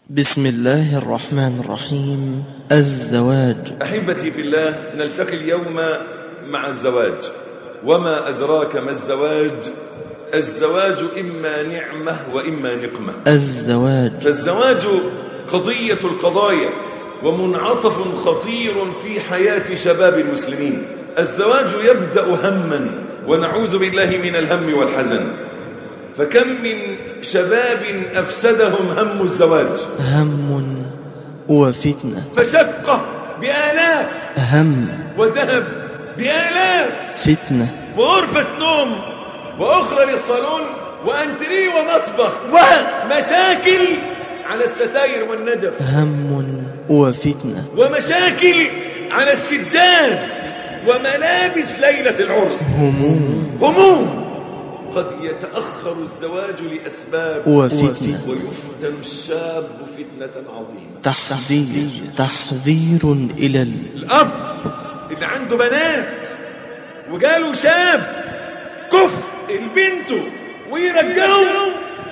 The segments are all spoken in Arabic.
بسم الله الرحمن الرحيم. الزواج. أحبتي في الله، نلتقي اليوم مع الزواج. وما أدراك ما الزواج؟ الزواج إما نعمة وإما نقمة. الزواج. فالزواج قضية القضايا ومنعطف خطير في حياة شباب المسلمين. الزواج يبدأ هما، ونعوذ بالله من الهم والحزن. فكم من شباب أفسدهم هم الزواج، هم وفتنة، فشقة بآلاف، هم وذهب بآلاف، فتنة، وغرفة نوم، وأخرى للصالون، وأنتريه ومطبخ، ومشاكل على الستاير والنجف، هم وفتنة، ومشاكل على السجاد، وملابس ليلة العرس، هموم. قد يتأخر الزواج لأسباب وفتنة، ويفتن الشاب فتنة عظيمة. تحذير إلى الأب اللي عنده بنات وقالوا شاب كف البنت ويرجعوا،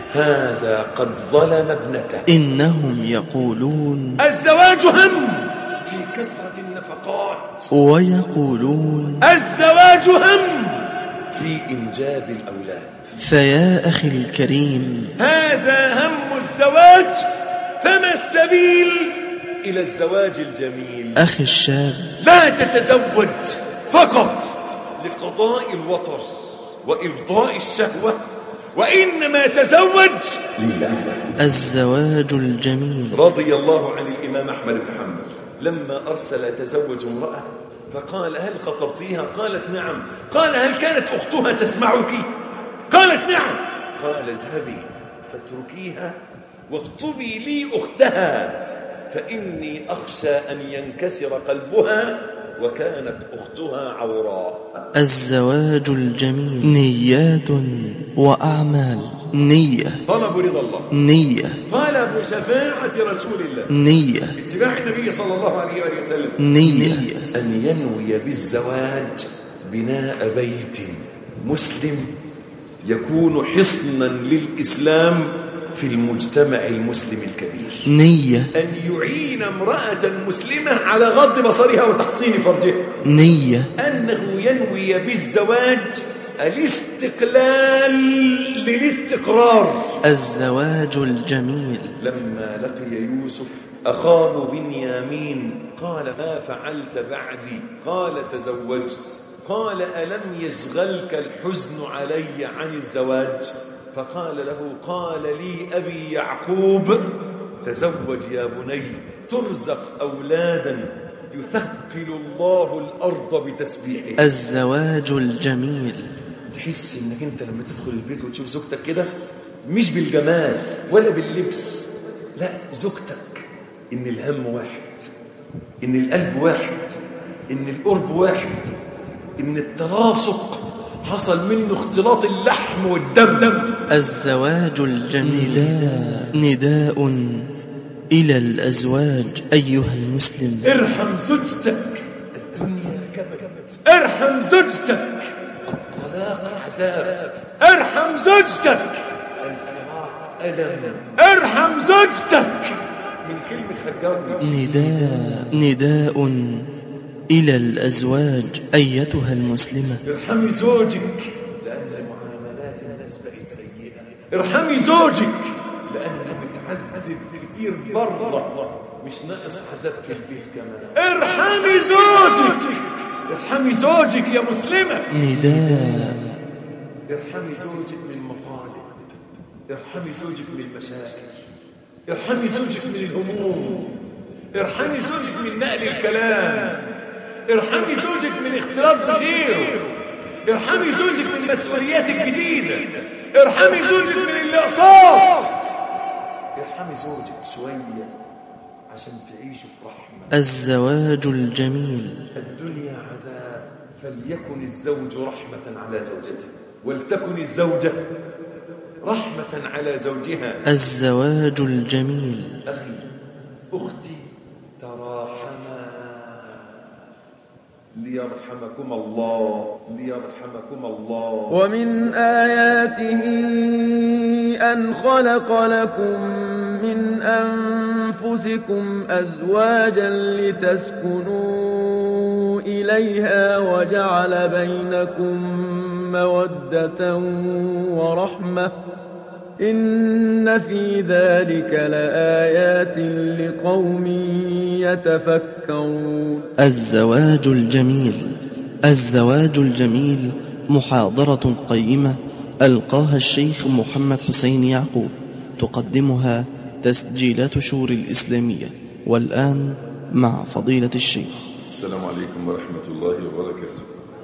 هذا قد ظلم ابنته. إنهم يقولون الزواج هم في كثرة النفقات، ويقولون الزواج هم في إنجاب الأولاد. فيا أخي الكريم، هذا هم الزواج، فما السبيل إلى الزواج الجميل؟ أخي الشاب، لا تتزوج فقط لقضاء الوطر وإفضاء الشهوة، وإنما تزوج لله. الزواج الجميل. رضي الله عن الإمام أحمد بن حنبل لما أرسل تزوج امرأة فقال: هل خطبتيها؟ قالت: نعم. قال: هل كانت أختها تسمعك؟ قالت: نعم. قال: اذهبي فاتركيها واخطبي لي أختها، فإني أخشى أن ينكسر قلبها وكانت أختها عوراء. الزواج الجميل نيات وأعمال. نية طلب رضا الله، نية طلب شفاعة رسول الله، نية اتباع النبي صلى الله عليه وآله وسلم، نية أن ينوي بالزواج بناء بيت مسلم يكون حصنا للإسلام في المجتمع المسلم الكبير. نية أن يعين امرأة مسلمة على غض بصرها وتحصين فرجها. نية أنه ينوي بالزواج الاستقلال للاستقرار. الزواج الجميل. لما لقي يوسف أخاه بنيامين قال: ما فعلت بعدي؟ قال: تزوجت. قال: ألم يشغلك الحزن علي عن الزواج؟ فقال له: قال لي أبي يعقوب: تزوج يا بني ترزق أولادا يثقل الله الأرض بتسبيحه. الزواج الجميل. تحس إنك أنت لما تدخل البيت وتشوف زوجتك كده، مش بالجمال ولا باللبس، لا، زوجتك إن الهم واحد، إن القلب واحد، إن القرب واحد، إن التلاصق حصل منه اختلاط اللحم والدم. الزواج الجميل. نداء إلى الأزواج. أيها المسلم، ارحم زوجتك، الدنيا كبد. ارحم زوجتك، الطلاق عذاب. ارحم زوجتك، الفراق ألم. ارحم زوجتك، من كلمة هتجوز. نداء إلى الأزواج. أيتها المسلمة، ارحمي زوجك لأن معاملات الناس بقت سيئة. ارحمي زوجك لأنه متعذب كتير برا، مش ناقص عذاب في البيت كمان. ارحمي زوجك، ارحمي زوجك يا مسلمة. نداء. ارحمي زوجك من مطالب، ارحمي زوجك من المشاكل، ارحمي زوجك من الهموم، ارحمي زوجك من نقل الكلام، ارحمي زوجك من اختلاط بغيره، ارحمي زوجك من المسؤوليات الجديدة، ارحمي زوجك من الأقساط. ارحمي زوجك شوية عشان تعيشوا في رحمة. الزواج الجميل. الدنيا عذاب، فليكن الزوج رحمة على زوجته، ولتكن الزوجة رحمة على زوجها. الزواج الجميل. أخي، أختي، تراحما ليرحمكم الله، ليرحمكم الله. ومن آياته أن خلق لكم من أنفسكم أزواجا لتسكنوا إليها وجعل بينكم مودة ورحمة إن في ذلك لآيات لقوم يتفكرون. الزواج الجميل. الزواج الجميل محاضرة قيمة ألقاها الشيخ محمد حسين يعقوب، تقدمها تسجيلات شور الإسلامية. والآن مع فضيلة الشيخ. السلام عليكم ورحمة الله وبركاته.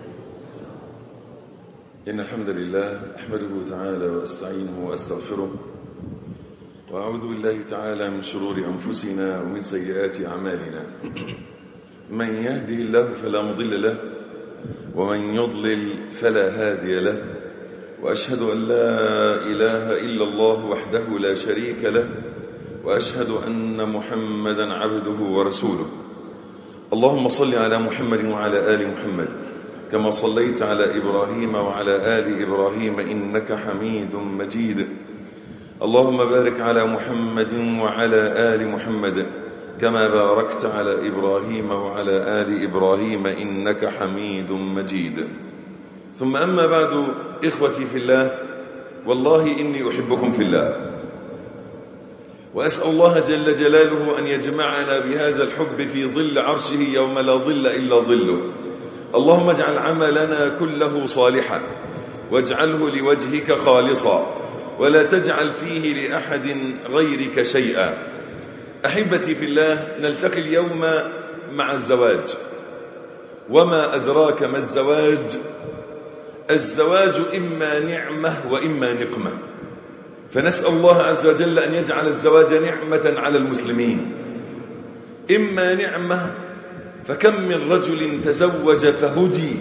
إن الحمد لله أحمده تعالى وأستعينه وأستغفره، وأعوذ بالله تعالى من شرور أنفسنا ومن سيئات أعمالنا. من يهده الله فلا مضل له، ومن يضلل فلا هادي له، وأشهد أن لا إله إلا الله وحده لا شريك له، وأشهد أن محمدا عبده ورسوله. اللهم صل على محمد وعلى آل محمد كما صليت على إبراهيم وعلى آل إبراهيم إنك حميد مجيد. اللهم بارك على محمد وعلى آل محمد كما باركت على إبراهيم وعلى آل إبراهيم إنك حميد مجيد. ثم أما بعد، إخوتي في الله، والله إني أحبكم في الله، وأسأل الله جل جلاله أن يجمعنا بهذا الحب في ظل عرشه يوم لا ظل إلا ظله. اللهم اجعل عملنا كله صالحا، واجعله لوجهك خالصا، ولا تجعل فيه لأحد غيرك شيئا. أحبتي في الله، نلتقي اليوم مع الزواج. وما أدراك ما الزواج؟ الزواج إما نعمة وإما نقمة، فنسأل الله عز وجل أن يجعل الزواج نعمة على المسلمين. إما نعمة، فكم من رجل تزوج فهدي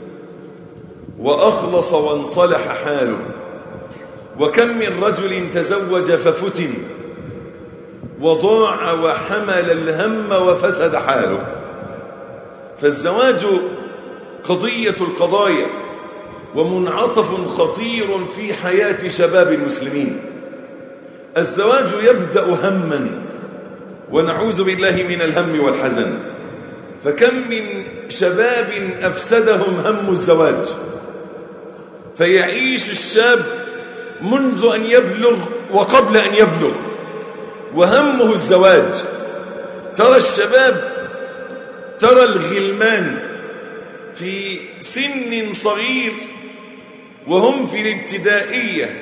وأخلص وانصلح حاله، وكم من رجل تزوج ففتن وضاع وحمل الهم وفسد حاله. فالزواج قضية القضايا ومنعطف خطير في حياة شباب المسلمين. الزواج يبدأ هما، ونعوذ بالله من الهم والحزن. فكم من شباب أفسدهم هم الزواج، فيعيش الشاب منذ أن يبلغ وقبل أن يبلغ وهمه الزواج. ترى الشباب، ترى الغلمان في سن صغير وهم في الابتدائية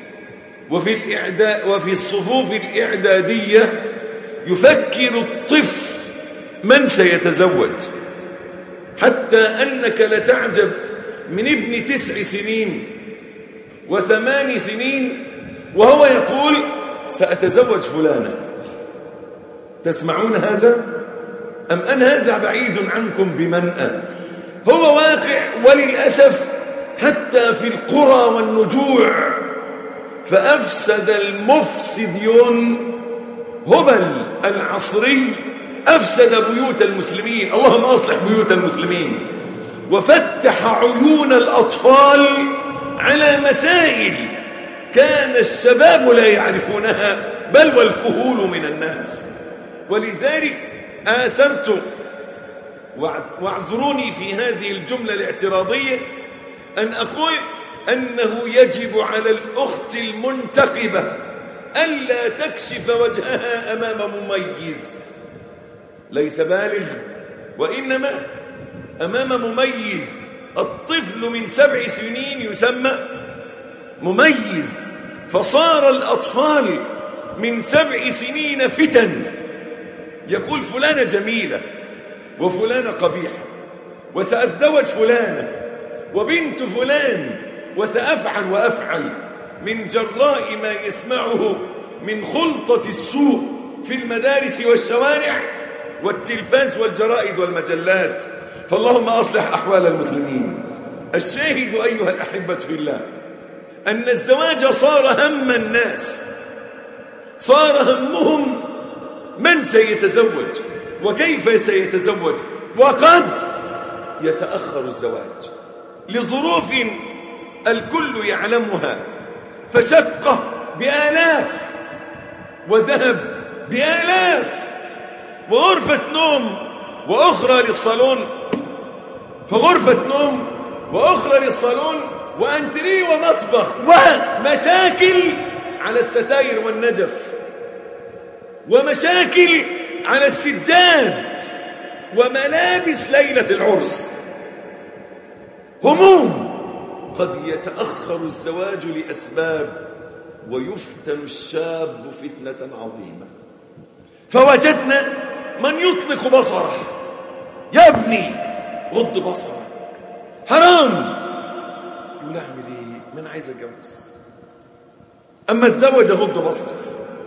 وفي الصفوف الإعدادية يفكر الطفل من سيتزوج، حتى أنك لتعجب من ابن 9 سنين و8 سنين وهو يقول سأتزوج فلانة. تسمعون هذا؟ أم أن هذا بعيد عنكم بمنأى؟ هو واقع، وللأسف حتى في القرى والنجوع. فأفسد المفسدون هبل العصري أفسد بيوت المسلمين. اللهم أصلح بيوت المسلمين، وفتح عيون الأطفال على مسائل كان الشباب لا يعرفونها، بل والكهول من الناس. ولذلك آثرت، واعذروني في هذه الجملة الاعتراضية، أن أقول أنه يجب على الأخت المنتقبة ألا تكشف وجهها أمام مميز ليس بالغ، وإنما أمام مميز. الطفل من 7 سنين يسمى مميز، فصار الأطفال من 7 سنين فتن. يقول فلانة جميلة وفلانة قبيحة، وسأتزوج فلانة وبنت فلان، وسأفعل وأفعل، من جراء ما يسمعه من خلطة السوء في المدارس والشوارع والتلفاز والجرائد والمجلات. فاللهم أصلح أحوال المسلمين. الشاهد أيها الأحبة في الله أن الزواج صار هم الناس، صار همهم من سيتزوج وكيف سيتزوج، وقد يتأخر الزواج لظروف الكل يعلمها، فشقة بآلاف وذهب بآلاف، وغرفة نوم وأخرى للصالون، فغرفة نوم وأخرى للصالون، وأنتريه ومطبخ، ومشاكل على الستاير والنجف، ومشاكل على السجاد، وملابس ليلة العرس، هموم. قد يتأخر الزواج لأسباب، ويفتن الشاب فتنة عظيمة. فوجدنا من يطلق بصره، يا ابني غض بصرك، حرام. يقول اعمل ايه؟ ما انا عايز اتجوز، اما اتزوج غض بصره.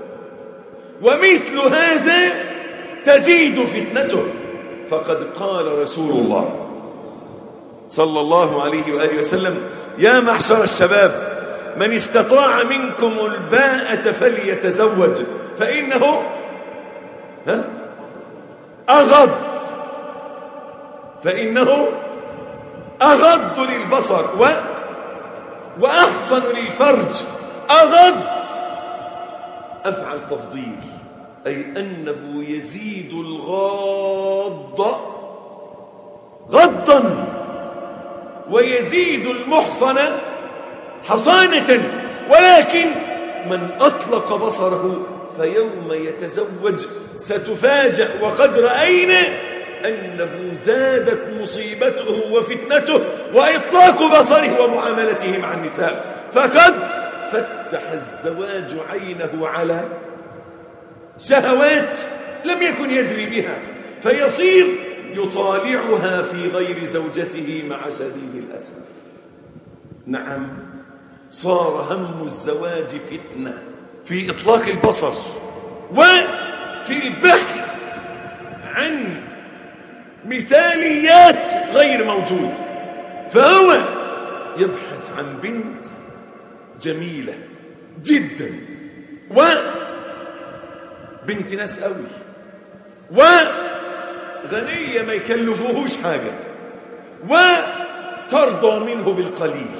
ومثل هذا تزيد فتنته، فقد قال رسول الله صلى الله عليه وآله وسلم: يا معشر الشباب، من استطاع منكم الباءة فليتزوج، فإنه أغض للبصر وأحصن للفرج. أغض أفعل تفضيل، أي أنه يزيد الغاض غضا، ويزيد المحصن حصانة. ولكن من أطلق بصره فيوم يتزوج ستفاجأ، وقد رأينا أنه زادت مصيبته وفتنته وإطلاق بصره ومعاملته مع النساء، فقد فتح الزواج عينه على شهوات لم يكن يدري بها، فيصير يطالعها في غير زوجته مع شديد الأسف. نعم، صار هم الزواج فتنة في إطلاق البصر، وفي البحث عن مثاليات غير موجودة. فهو يبحث عن بنت جميلة جدا، وبنت ناس قوي، وغنية ما يكلفوهوش حاجة، وترضى منه بالقليل،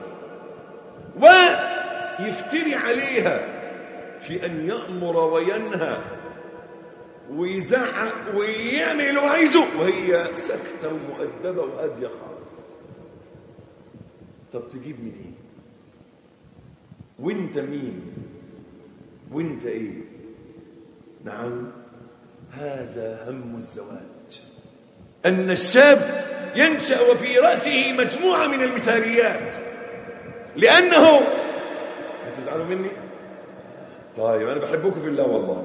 ويفتري عليها في أن يأمر وينهى ويزعق ويعمل اللي هو عايزه، وهي ساكتة ومؤدبة وهادية خالص. طب تجيب منين؟ وانت مين؟ وانت ايه؟ نعم، هذا هم الزواج، أن الشاب ينشأ وفي رأسه مجموعة من المثاليات، لأنه هتزعلوا مني؟ طيب أنا بحبكم في الله والله.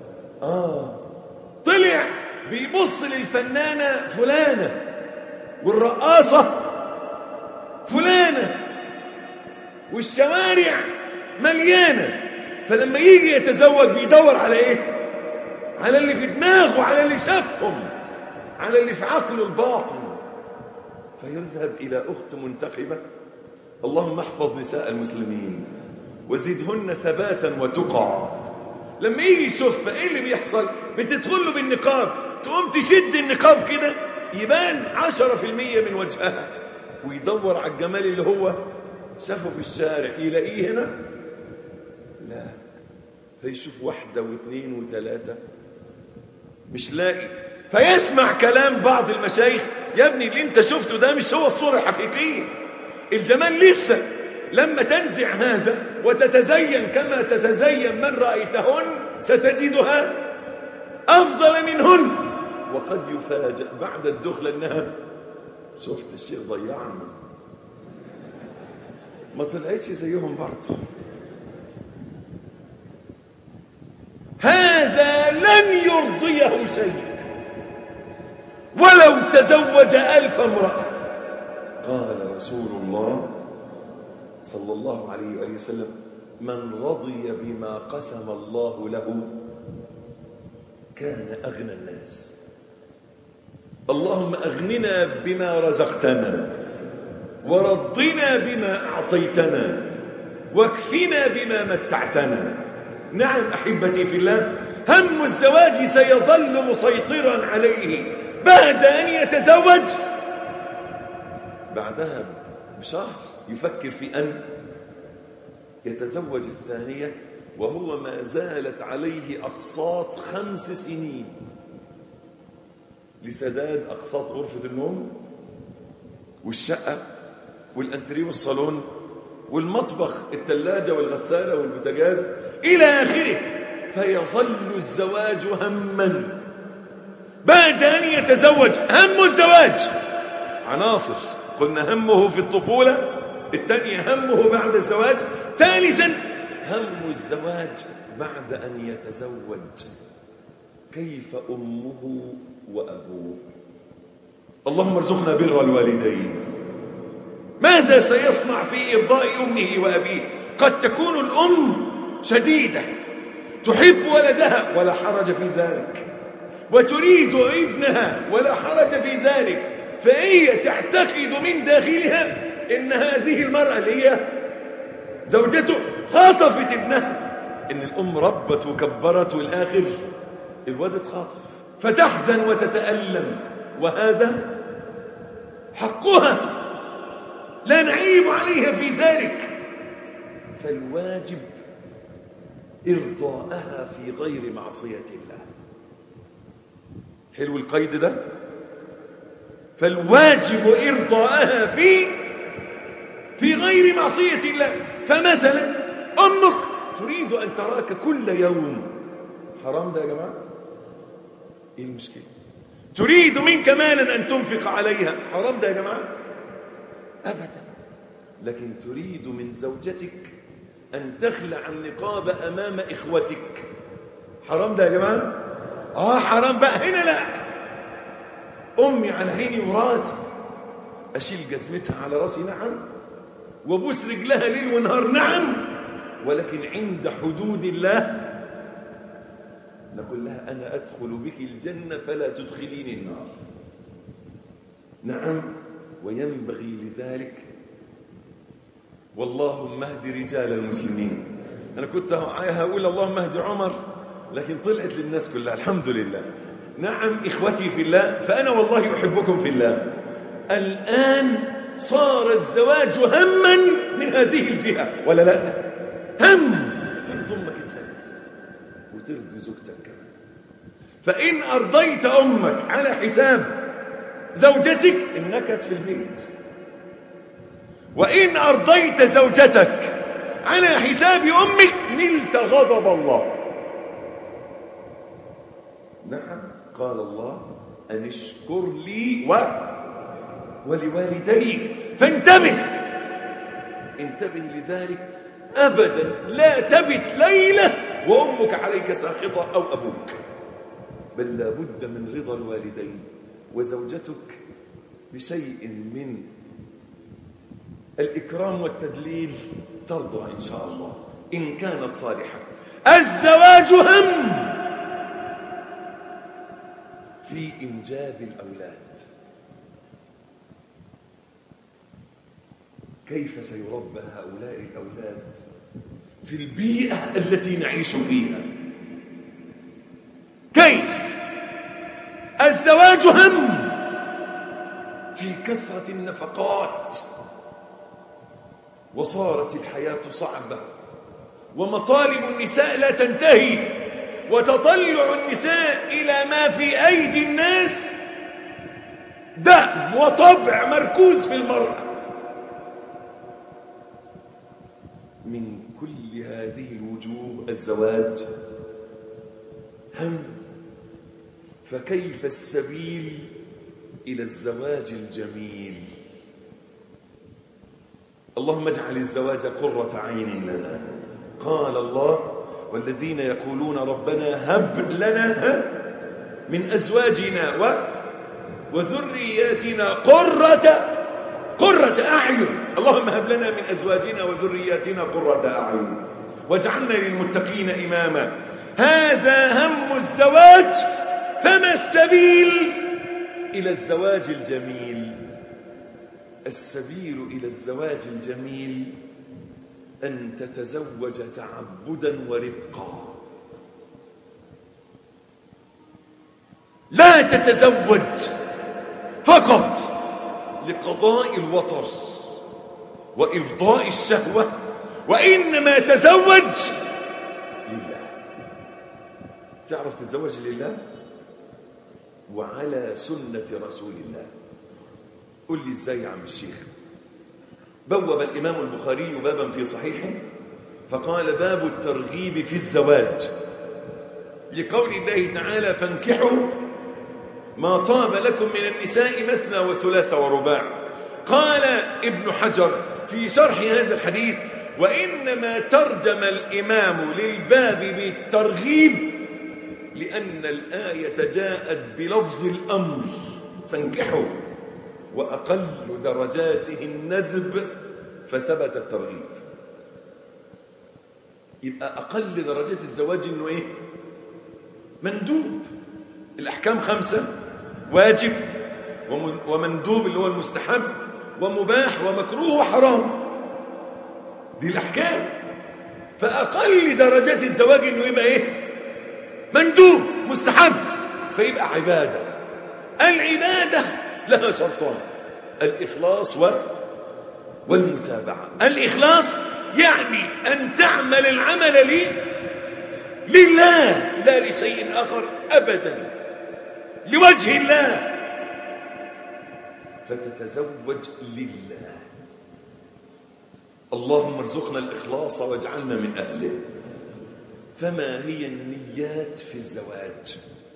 طلع بيبص للفنانة فلانة والرقاصة فلانة والشوارع مليانة، فلما يجي يتزوج بيدور على ايه؟ على اللي في دماغه، على اللي شافهم، على اللي في عقله الباطن. فيذهب إلى أخت منتقبة. اللهم احفظ نساء المسلمين وزدهن ثباتا وتقى. لما يجي يشوفها ايه اللي بيحصل؟ بتدخل له بالنقاب، تقوم تشد النقاب كده يبان 10% من وجهها، ويدور على الجمال اللي هو شافه في الشارع، يلاقيه هنا؟ لا، فيشوف واحدة واثنين وثلاثة مش لاقي، فيسمع كلام بعض المشايخ: يا ابني اللي انت شفته ده مش هو الصورة الحقيقية، الجمال لسه. لما تنزع هذا وتتزين كما تتزين من رأيتهن ستجدها أفضل منهن، وقد يفاجأ بعد الدخل أنها شفت الشيء ضيعنا، ما طلعتش زيهم برضه. هذا لن يرضيه شيء ولو تزوج 1000 امرأة. قال رسول الله صلى الله عليه وآله وسلم: من رضي بما قسم الله له كان أغنى الناس. اللهم أغننا بما رزقتنا، ورضنا بما أعطيتنا، واكفنا بما متعتنا. نعم أحبتي في الله، هم الزواج سيظل مسيطرا عليه بعد أن يتزوج. بعدها بشهر يفكر في أن يتزوج الثانية، وهو ما زالت عليه أقساط 5 سنين لسداد أقساط غرفة النوم والشقة والأنتريه والصالون والمطبخ، الثلاجة والغسالة والبوتاجاز إلى آخره. فيظل الزواج هما بعد أن يتزوج. هم الزواج عناصر، قلنا همه في الطفولة، الثانية همه بعد الزواج، ثالثا هم الزواج بعد أن يتزوج. كيف أمه وأبوه؟ اللهم ارزقنا بر الوالدين. ماذا سيصنع في إرضاء أمه وأبيه؟ قد تكون الأم شديدة تحب ولدها ولا حرج في ذلك، وتريد ابنها ولا حرج في ذلك، فهي تعتقد من داخلها إن هذه المرأة اللي هي زوجته خاطفت ابنها، إن الأم ربت وكبرت والآخر الولد اتخاطف، فتحزن وتتألم، وهذا حقها لا نعيب عليها في ذلك. فالواجب إرضاءها في غير معصية الله. حلو القيد ده. فالواجب إرضاءها في غير معصية الله. فمثلا أمك تريد أن تراك كل يوم، حرام ده يا جماعة؟ إيه المشكلة؟ تريد منك مالا أن تنفق عليها، حرام ده يا جماعة؟ أبدا. لكن تريد من زوجتك أن تخلع النقاب أمام إخوتك، حرام ده يا جماعة؟ حرام بقى. هنا لا، أمي على عيني وراسي، أشيل جزمتها على راسي نعم، وبوس رجلها ليل ونهار نعم، ولكن عند حدود الله نقول لها أنا أدخل بك الجنة فلا تدخليني النار. نعم، وينبغي لذلك. واللهم اهد رجال المسلمين. أنا كنت هقول اللهم اهد عمر، لكن طلعت للناس كلها الحمد لله. نعم إخوتي في الله، فأنا والله أحبكم في الله. الآن صار الزواج هما من هذه الجهة ولا لا؟ هم ترضي أمك السنة وترضي زوجتك كمان. فإن أرضيت أمك على حساب زوجتك انكت في البيت، وإن أرضيت زوجتك على حساب أمك نلت غضب الله. نعم، قال الله أن اشكر لي ولوالديك. فانتبه لذلك. أبدا لا تبت ليلة وأمك عليك ساخطة أو أبوك، بل لا بد من رضا الوالدين. وزوجتك بشيء من الإكرام والتدليل ترضى إن شاء الله إن كانت صالحة. الزواج هم في إنجاب الأولاد. كيف سيربى هؤلاء الأولاد في البيئة التي نعيش فيها؟ كيف؟ الزواج هم في كثرة النفقات، وصارت الحياة صعبة، ومطالب النساء لا تنتهي، وتطلع النساء إلى ما في أيدي الناس دأب وطبع مركوز في المرأة. من كل هذه الوجوه الزواج هم. فكيف السبيل إلى الزواج الجميل؟ اللهم اجعل الزواج قرة عين لنا. قال الله والذين يقولون ربنا هب لنا من أزواجنا وذرياتنا قرة أعين. اللهم هب لنا من أزواجنا وذرياتنا قرة أعين واجعلنا للمتقين إماما. هذا هم الزواج. فما السبيل إلى الزواج الجميل؟ السبيل إلى الزواج الجميل أن تتزوج تعبدا ورقا. لا تتزوج فقط لقضاء الوطر وإفضاء الشهوة، وإنما تزوج تعرف تتزوج لله وعلى سنة رسول الله. قل لي ازاي يا عم الشيخ؟ بوب الإمام البخاري بابا في صحيحه فقال باب الترغيب في الزواج، لقول الله تعالى فانكحوا ما طاب لكم من النساء مثنى وثلاث ورباع. قال ابن حجر في شرح هذا الحديث وإنما ترجم الإمام للباب بالترغيب لأن الآية جاءت بلفظ الأمر فانكحوا وأقل درجاته الندب فثبت الترغيب. يبقى أقل درجات الزواج إنه إيه؟ مندوب. الأحكام 5: واجب ومندوب اللي هو المستحب ومباح ومكروه وحرام. دي الأحكام. فأقل درجات الزواج إنه يبقى إيه؟ مندوب مستحب، فيبقى عبادة. العبادة لها شرطان: الإخلاص والمتابعة. الإخلاص يعني أن تعمل العمل لله لا لشيء آخر أبدا، لوجه الله، فتتزوج لله. اللهم ارزقنا الإخلاص واجعلنا من أهله. فما هي النيات في الزواج؟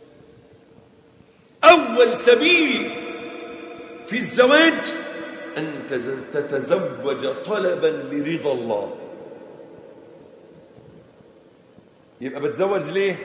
أول سبيل في الزواج أن تتزوج طلبا لرضا الله. يبقى بتزوج ليه؟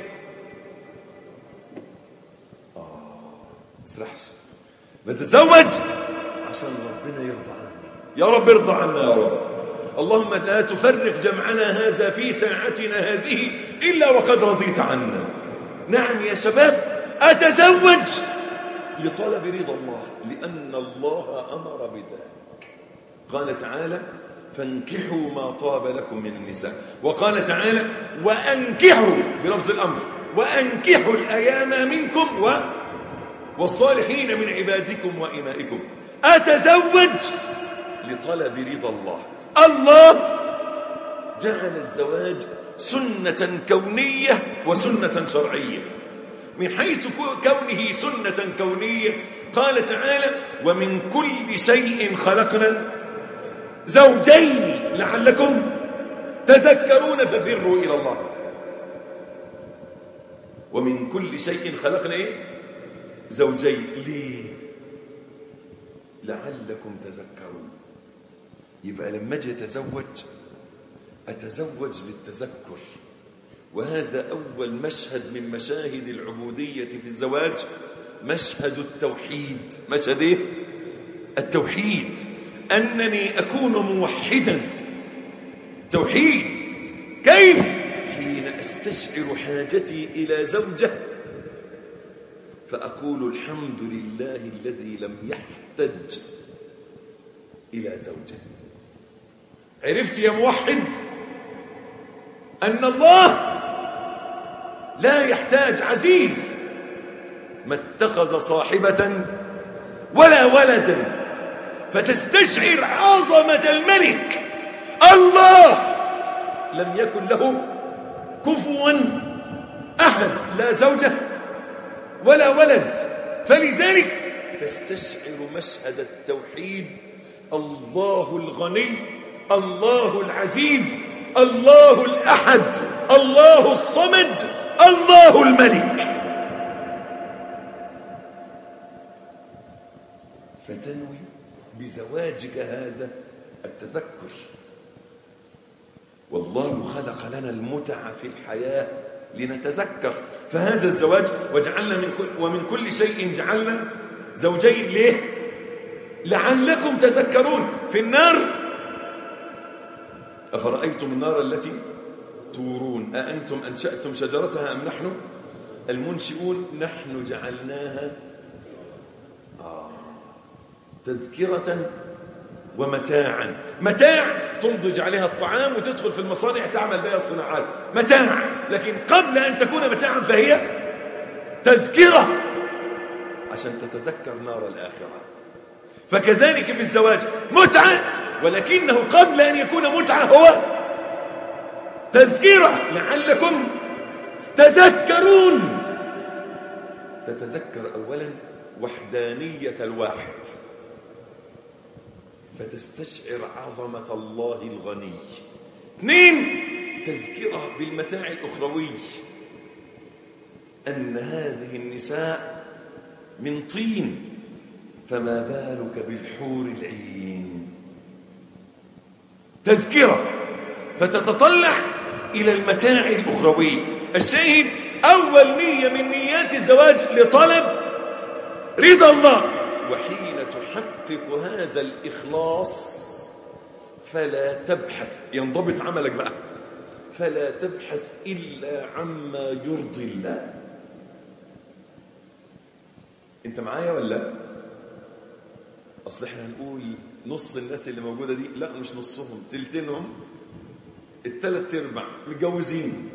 تسرحش. بتزوج عشان ربنا يرضى عني. يا رب ارضى عنا يا رب. اللهم لا تفرق جمعنا هذا في ساعتنا هذه إلا وقد رضيت عنا. نعم يا شباب، أتزوج لطلب رضا الله لأن الله أمر بذلك. قال تعالى فانكحوا ما طاب لكم من النساء، وقال تعالى وأنكحوا بلفظ الأمر، وأنكحوا الأيام منكم والصالحين من عبادكم وإمائكم. أتزوج لطلب رضا الله. الله جعل الزواج سنة كونية وسنة شرعية. من حيث كونه سنة كونية قال تعالى ومن كل شيء خلقنا زوجين لعلكم تذكرون ففروا إلى الله. ومن كل شيء خلقنا إيه؟ زوجين. ليه؟ لعلكم تذكرون. يبقى لما أجي أتزوج للتذكر. وهذا أول مشهد من مشاهد العبودية في الزواج، مشهد التوحيد. مشهد إيه؟ التوحيد، أنني أكون موحدا. توحيد كيف؟ حين أستشعر حاجتي إلى زوجة فأقول الحمد لله الذي لم يحتج إلى زوجة. عرفت يا موحد أن الله لا يحتاج، عزيز، ما اتخذ صاحبة ولا ولدا، فتستشعر عظمة الملك. الله لم يكن له كفوا أحد، لا زوجة ولا ولد، فلذلك تستشعر مشهد التوحيد. الله الغني، الله العزيز، الله الأحد، الله الصمد، الله الملك. فتنوي بزواجك هذا التذكر. والله خلق لنا المتع في الحياة لنتذكر. فهذا الزواج وجعلنا ومن كل شيء جعلنا زوجين. ليه؟ لعلكم تذكرون. في النار أفرأيتم النار التي تورون أأنتم أنشأتم شجرتها أم نحن المنشئون نحن جعلناها تذكرة ومتاعا. متاع تنضج عليها الطعام وتدخل في المصانع تعمل بها الصناعات، متاع. لكن قبل أن تكون متاعا فهي تذكرة عشان تتذكر نار الآخرة. فكذلك في الزواج متعة، ولكنه قبل أن يكون متعة هو تذكرة لعلكم تذكرون. تتذكر أولا وحدانية الواحد، فتستشعر عظمة الله الغني. 2 تذكرة بالمتاع الأخروي، أن هذه النساء من طين، فما بالك بالحور العين. تذكرة، فتتطلع إلى المتاع الأخروي. الشاهد أول نية من نيات الزواج لطلب رضا الله. وحين تحقق هذا الإخلاص فلا تبحث، ينضبط عملك بقى، فلا تبحث إلا عما يرضي الله. انت معايا ولا؟ اصل احنا هنقول نص الناس اللي موجودة دي، لا مش نصهم، تلتينهم، ال3 أرباع متجوزين.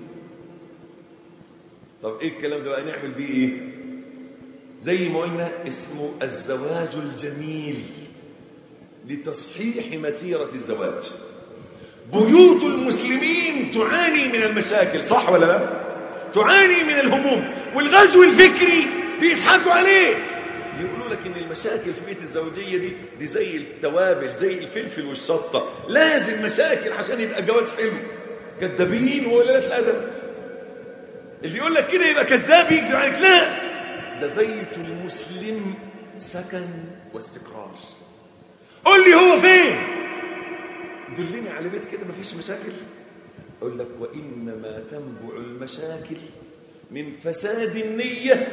طب ايه الكلام ده بقى؟ نعمل بيه ايه؟ زي ما قلنا اسمه الزواج الجميل، لتصحيح مسيرة الزواج. بيوت المسلمين تعاني من المشاكل، صح ولا لا؟ تعاني من الهموم والغزو الفكري. بيضحكوا عليك، يقولوا لك ان المشاكل في بيت الزوجية دي زي التوابل، زي الفلفل والشطة، لازم مشاكل عشان يبقى جواز حلو. كذابين وقلة الأدب. اللي يقول لك كده يبقى كذاب، يكذب عليك. لا، ده بيت المسلم سكن واستقرار. قل لي هو فين؟ دلني على بيت كده مفيش مشاكل. اقول لك وانما تنبع المشاكل من فساد النية،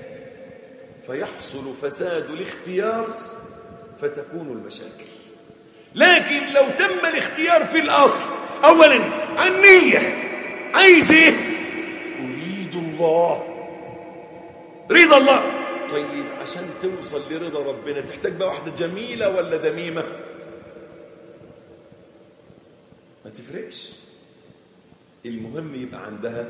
فيحصل فساد الاختيار فتكون المشاكل. لكن لو تم الاختيار في الأصل أولا عن نية، عايز ايه؟ أريد الله، رضا الله. طيب عشان توصل لرضا ربنا تحتاج بقى واحدة جميلة ولا دميمة؟ ما تفرقش، المهم يبقى عندها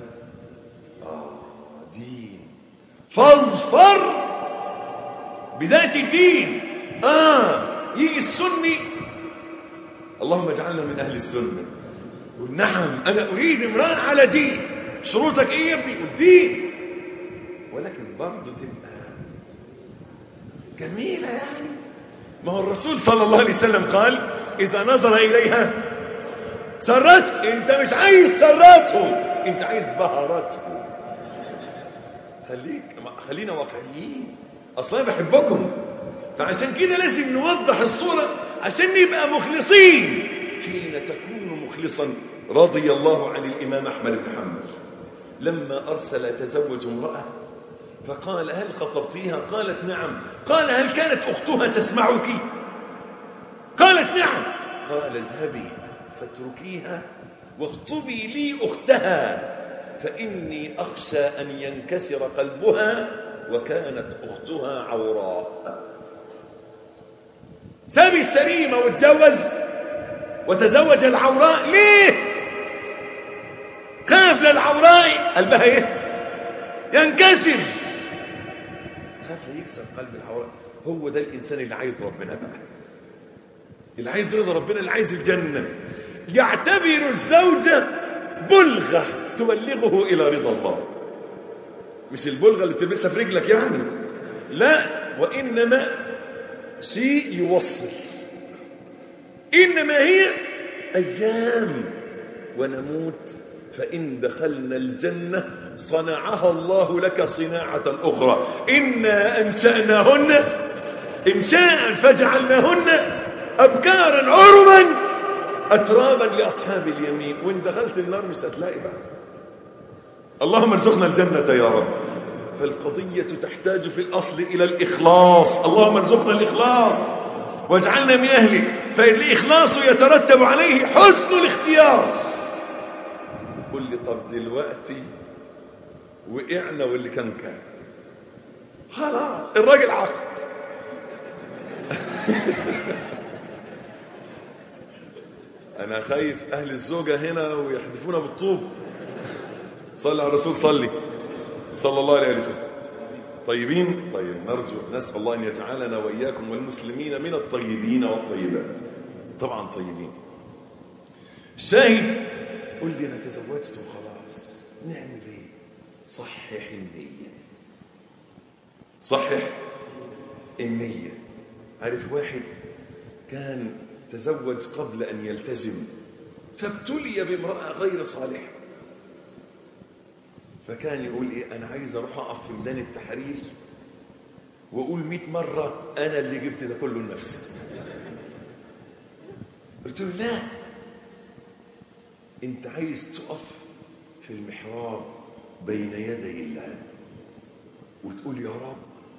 دين. فاظفر بذات الدين. يجي السني، اللهم اجعلنا من أهل السنة. يقول نعم أنا أريد امرأة على دين. شروطك إيه يا ابني؟ قل دين، ولكن برضه تبقى جميلة يعني. ما هو الرسول صلى الله عليه وسلم قال إذا نظر إليها سرته. أنت مش عايز سرته، أنت عايز بهارته. خلينا واقعيين، أصلا بحبكم، فعشان كده لازم نوضح الصورة عشان نبقى مخلصين. حين تكون مخلصا، رضي الله عن الإمام أحمد بن حنبل لما أرسل يتزوج امرأة فقال هل خطبتيها؟ قالت نعم. قال هل كانت أختها تسمعك؟ قالت نعم. قال اذهبي فاتركيها واخطبي لي أختها، فإني أخشى أن ينكسر قلبها وكانت أختها عوراء. ساب السليمة وتزوج العوراء. ليه؟ خاف للعوراء قلبها ايه؟ ينكسر، خاف لا يكسر قلب العوراء. هو ده الإنسان اللي عايز ربنا بقى، اللي عايز رضا ربنا، اللي عايز الجنة. يعتبر الزوجة بلغة تبلغه إلى رضا الله، مش البلغة اللي بتلبسها في رجلك يعني، لا، وإنما شيء يوصل. إنما هي أيام ونموت، فإن دخلنا الجنة صنعها الله لك صناعة أخرى. إنا أنشأناهن إنشاء فجعلناهن أبكارا عربا أترابا لأصحاب اليمين. وإن دخلت النار مش هتلاقي بقى. اللهم ارزقنا الجنة يا رب. فالقضية تحتاج في الأصل إلى الإخلاص. اللهم ارزقنا الإخلاص واجعلنا من أهله. فالإخلاص يترتب عليه حسن الاختيار. قل لي طب دلوقتي وقعنا واللي كان خلاص الراجل عقد. أنا خايف أهل الزوجة هنا ويحدفونا بالطوب. صلى على الرسول، صلى الله عليه وسلم. طيبين؟ طيب نرجو نسأل الله أن يجعلنا وإياكم والمسلمين من الطيبين والطيبات. طبعا طيبين. الشاهد قل لي أنا تزوجت وخلاص، نعمل إيه؟ صحح النية. صحح النية. عارف واحد كان تزوج قبل أن يلتزم فابتلي بامرأة غير صالحة، فكان يقول إيه، أنا عايز أروح أقف في ميدان التحرير وأقول 100 مرة أنا اللي جبت ده كله لنفسي. قلت له لا، أنت عايز تقف في المحراب بين يدي الله وتقول يا رب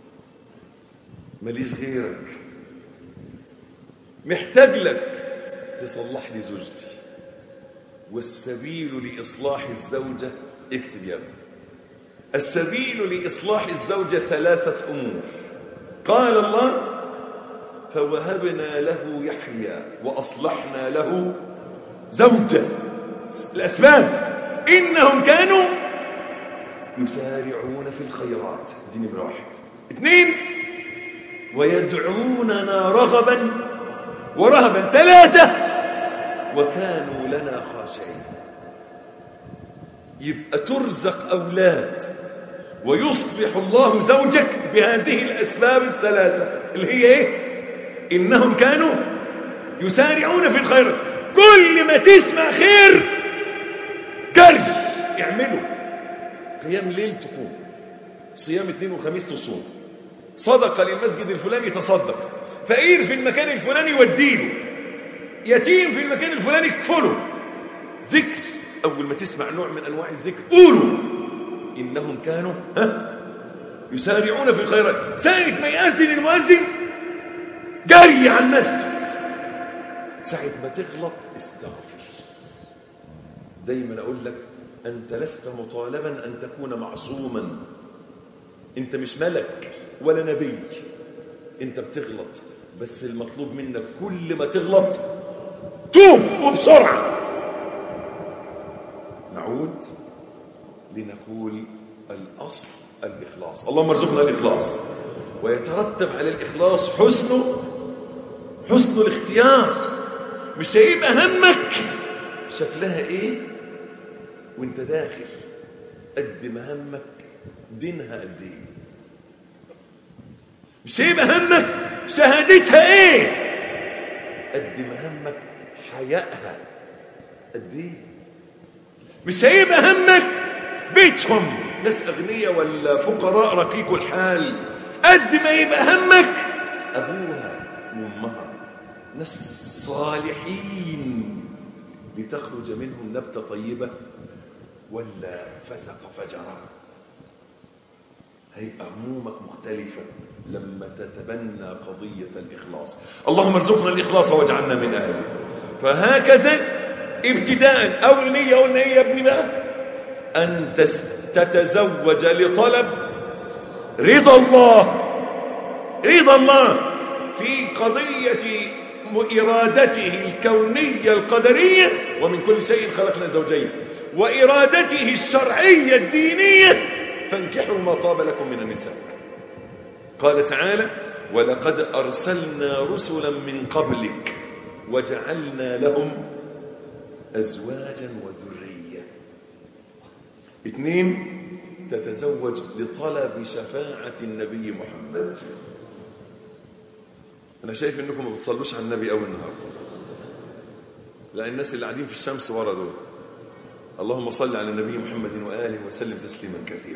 ماليش غيرك، محتاج لك تصلح لي زوجتي. والسبيل لإصلاح الزوجة، اكتب يا ابني، السبيل لإصلاح الزوجة 3 أمور. قال الله فوهبنا له يحيى وأصلحنا له زوجة. الأسباب إنهم كانوا يسارعون في الخيرات، دي نمرة 1. 2 ويدعوننا رغبا ورهبا. 3 وكانوا لنا خاشعين. يبقى ترزق أولاد ويصلح الله زوجك بهذه الأسباب 3 اللي هي إيه؟ إنهم كانوا يسارعون في الخير. كل ما تسمع خير كرج اعمله. قيام ليل تقوم، صيام 2 وخميس تصوم، صدقة للمسجد الفلاني تصدق، فقير في المكان الفلاني وديله، يتيم في المكان الفلاني كفله. ذكر، أول ما تسمع نوع من أنواع الذكر قولوا إنهم كانوا يسارعون في الخيرات. ساعة ما يأذن المؤذن جري على المسجد، ساعة ما تغلط استغفر. دايما أقول لك أنت لست مطالبا أن تكون معصوما، أنت مش ملك ولا نبي، أنت بتغلط، بس المطلوب منك كل ما تغلط توب وبسرعة. نعود لنقول الأصل الإخلاص. اللهم ارزقنا الإخلاص، ويترتب على الإخلاص حسن الاختيار. مش هيبقى همك شكلها إيه وانت داخل، قد ما همك دينها قد إيه. مش هيبقى همك شهادتها إيه، قد ما همك حيائها قد إيه. مش هيبقى همك بيتهم ناس أغنياء ولا فقراء رقيق الحال، قد ما يبقى همك أبوها وأمها ناس صالحين لتخرج منهم نبتة طيبة ولا فسق فجرا. هيبقى همومك مختلفة لما تتبنى قضية الإخلاص. اللهم ارزقنا الإخلاص واجعلنا من أهله. فهكذا ابتداء أول نية قلنا إيه يا ابني بقى؟ أن تتزوج لطلب رضا الله. رضا الله في قضية إرادته الكونية القدرية، ومن كل شيء خلقنا زوجين، وإرادته الشرعية الدينية، فانكحوا ما طاب لكم من النساء. قال تعالى ولقد أرسلنا رسلا من قبلك وجعلنا لهم أزواجا وذرية. 2 تتزوج لطلب شفاعة النبي محمد. أنا شايف إنكم ما بتصلوش على النبي أول النهاردة، لأن الناس اللي قاعدين في الشمس ورا دول. اللهم صل على النبي محمد وآله وسلم تسليما كثيرا.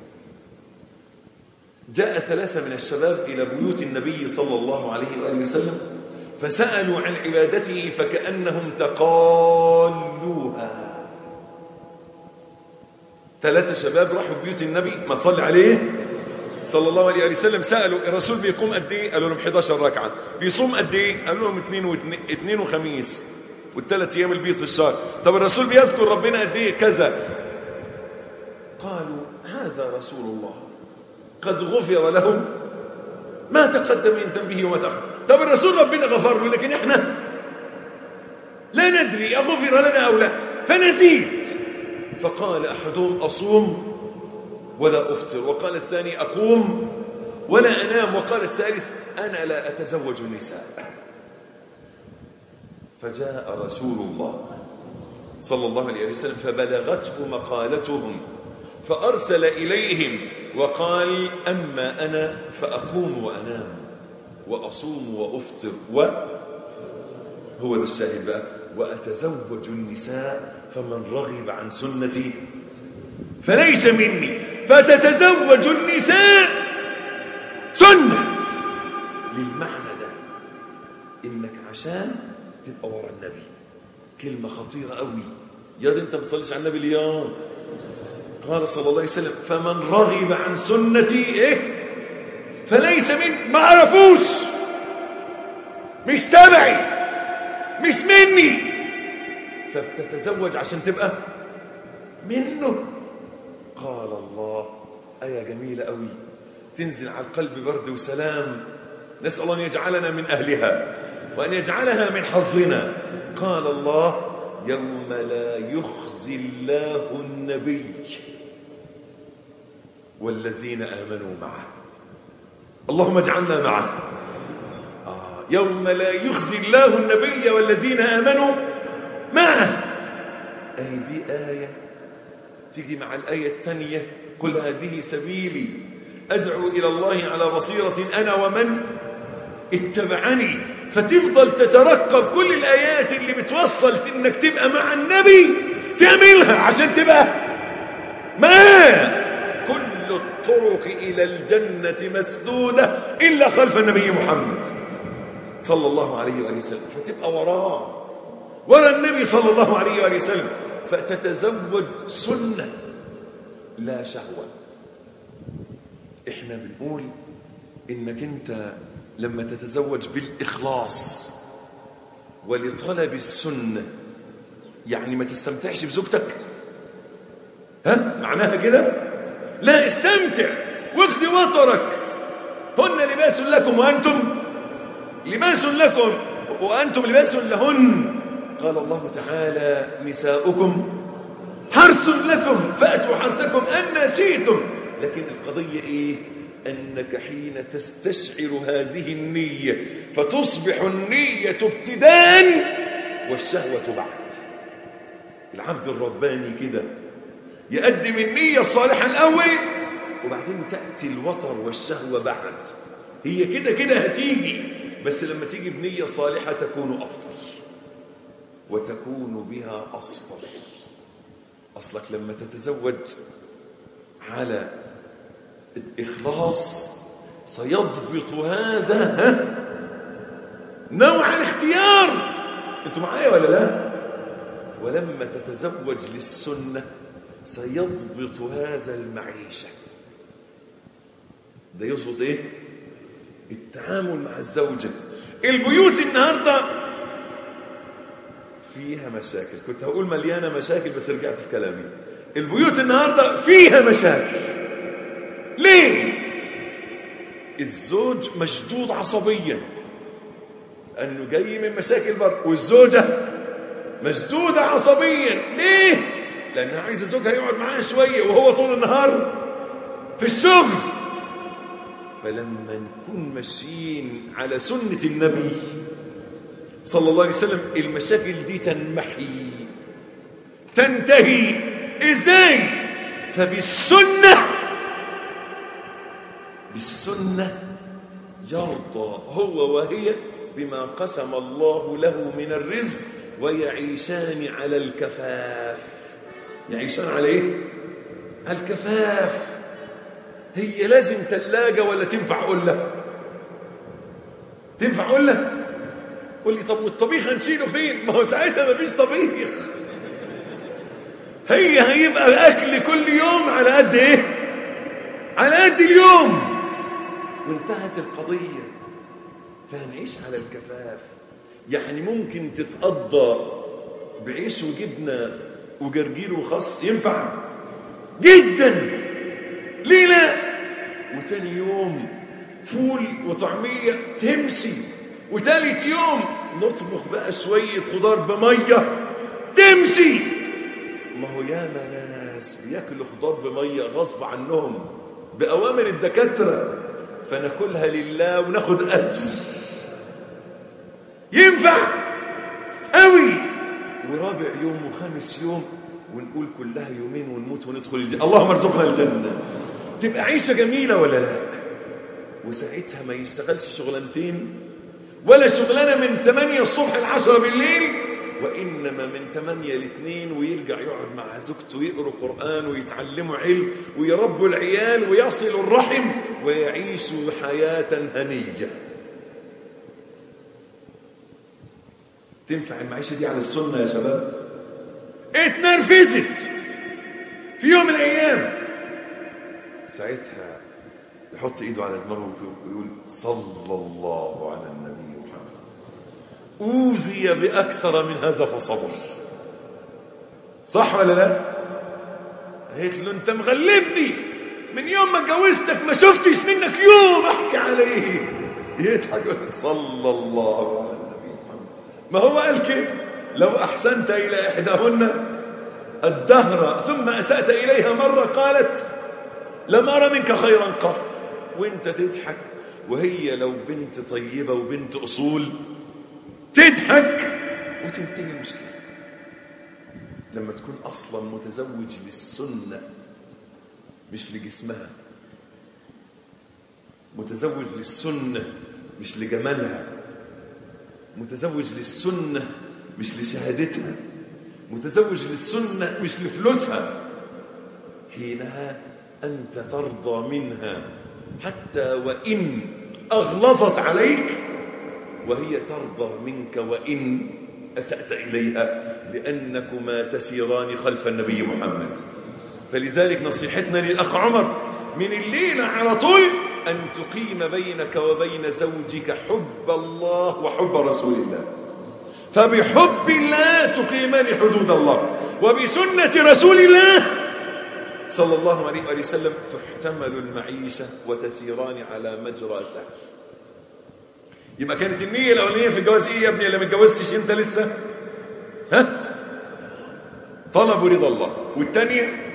جاء 3 من الشباب إلى بيوت النبي صلى الله عليه وآله وسلم فسألوا عن عبادته فكأنهم تقالوها. 3 شباب راحوا بيوت النبي، ما تصلي عليه صلى الله عليه وسلم، سألوا الرسول بيقوم قد ايه؟ قالوا لهم 11 ركعة. بيصوم قد ايه؟ قالوا لهم 2 وخميس وال3 أيام البيض في الشهر. طب الرسول بيذكر ربنا قد ايه؟ كذا. قالوا هذا رسول الله قد غفر له ما تقدم من ذنبه وما تأخر. طب الرسول ربنا غفر له، لكن احنا لا ندري أغفر لنا أو لا، فنزيد. فقال أحدهم أصوم ولا أفطر، وقال الثاني أقوم ولا أنام، وقال الثالث أنا لا أتزوج النساء. فجاء رسول الله صلى الله عليه وسلم فبلغته مقالتهم فأرسل إليهم وقال أما أنا فأقوم وأنام وأصوم وأفطر هو ده الشاهد بقى، وأتزوج النساء فمن رغب عن سنتي فليس مني. فتتزوج النساء سنة للمعنى ده، إنك عشان تبقى ورا النبي. كلمة خطيرة قوي يا دي، انت ما تصليش على النبي اليوم. قال صلى الله عليه وسلم فمن رغب عن سنتي فليس مني. ما عرفوش، مش تبعي، مش مني. فبتتزوج عشان تبقى منه. قال الله، آية جميلة قوي تنزل على القلب برد وسلام. نسأل الله أن يجعلنا من أهلها وأن يجعلها من حظنا. قال الله يوم لا يخزي الله النبي والذين آمنوا معه. اللهم اجعلنا معه. يوم لا يخزي الله النبي والذين آمنوا معه. دي آية تيجي مع الآية الثانية قل هذه سبيلي أدعو إلى الله على بصيرة أنا ومن اتبعني. فتفضل تترقب كل الآيات اللي بتوصل إنك تبقى مع النبي تعملها عشان تبقى كل الطرق إلى الجنة مسدودة إلا خلف النبي محمد صلى الله عليه وآله وسلم. فتبقى ورا النبي صلى الله عليه وآله وسلم. فتتزوج سنة لا شهوة. احنا بنقول إنك انت لما تتزوج بالإخلاص ولطلب السنة، يعني ما تستمتعش بزوجتك، معناها كده؟ لا، استمتع واخذ وطرك. هن لباس لكم وأنتم لباس لكم وأنتم لباس لهن. قال الله تعالى نساؤكم حرث لكم فأتوا حرثكم أن شئتم. لكن القضية أنك حين تستشعر هذه النية فتصبح النية ابتداء والشهوة بعد. العبد الرباني كده يقدم النية الصالحة الأول وبعدين تأتي الوطر والشهوة بعد. هي كده هتيجي، بس لما تيجي بنية صالحة تكون أفضل وتكون بها أصبر. أصلك لما تتزوج على الإخلاص سيضبط هذا نوع الاختيار. أنتم معايا ولا لا؟ ولما تتزوج للسنة سيضبط هذا المعيشة. ده يضبط التعامل مع الزوجة. البيوت النهاردة فيها مشاكل، كنت هقول مليانة مشاكل بس رجعت في كلامي. البيوت النهاردة فيها مشاكل. ليه؟ الزوج مشدود عصبيا أنه جاي من مشاكل بر، والزوجة مشدودة عصبيا. ليه؟ لأنها عايزة زوجها يقعد معاها شوية وهو طول النهار في الشغل. فلما نكون ماشيين على سنة النبي صلى الله عليه وسلم المشاكل دي تنمحي تنتهي. إزاي؟ فبالسنة يرضى هو وهي بما قسم الله له من الرزق ويعيشان على الكفاف. يعيشان على على الكفاف. هي لازم ثلاجة ولا تنفع قلة؟ تنفع قلة؟ قول لي طب والطبيخ هنشيله فين؟ ما هو ساعتها ما فيش طبيخ. هيبقى أكل كل يوم على قد على قد اليوم وانتهت القضية. فهنعيش على الكفاف. يعني ممكن تتقضى بعيش وجبنة وجرجير وخس، ينفع جدا. ليه لا؟ وتاني يوم فول وطعمية تمشي. وتالت يوم نطبخ بقى شوية خضار بمية تمشي. ما هو ياما ناس بياكلوا خضار بمية غصب عنهم بأوامر الدكاترة، فناكلها لله وناخد أجر. ينفع قوي. ورابع يوم وخامس يوم ونقول كلها يومين ونموت وندخل الجنة. اللهم ارزقنا الجنة. تبقى عيشة جميلة ولا لا؟ وساعتها ما يشتغلش شغلانتين ولا شغلانة من 8 الصبح ل10 بالليل، وإنما من 8 ل2 ويرجع يقعد مع زوجته ويقرأ قرآن ويتعلموا علم ويربوا العيال ويصلوا الرحم ويعيشوا حياة هنية. تنفع المعيشة دي على السنة يا شباب؟ اتنرفزت في يوم من الأيام، ساعتها يحط ايده على دماغه ويقول صلى الله على النبي محمد، أوذي بأكثر من هذا فصبر. صح ولا لا؟ قالت له انت مغلبني من يوم ما اتجوزتك، ما شفتش منك يوم احكي عليه. يضحك يقول صلى الله على النبي محمد. ما هو قال كده لو أحسنت إلى إحداهن الدهر ثم أسأت إليها مرة قالت لم أرى منك خيرا قط. وانت تضحك، وهي لو بنت طيبة وبنت أصول تضحك وتنتهي المشكلة. لما تكون أصلا متزوج للسنة مش لجسمها، متزوج للسنة مش لجمالها، متزوج للسنة مش لشهادتها، متزوج للسنة مش لفلوسها، حينها أنت ترضى منها حتى وإن أغلظت عليك، وهي ترضى منك وإن أسأت إليها، لأنكما تسيران خلف النبي محمد. فلذلك نصيحتنا للأخ عمر من الليلة على طول أن تقيم بينك وبين زوجك حب الله وحب رسول الله. فبحب الله تقيمان حدود الله، وبسنة رسول الله صلى الله عليه وآله وسلم تحتمل المعيشة وتسيران على مجرى سهل. يبقى كانت النية الأولانية في الجواز إيه يا ابني اللي ما اتجوزتش أنت لسه؟ طلب رضا الله، والثانية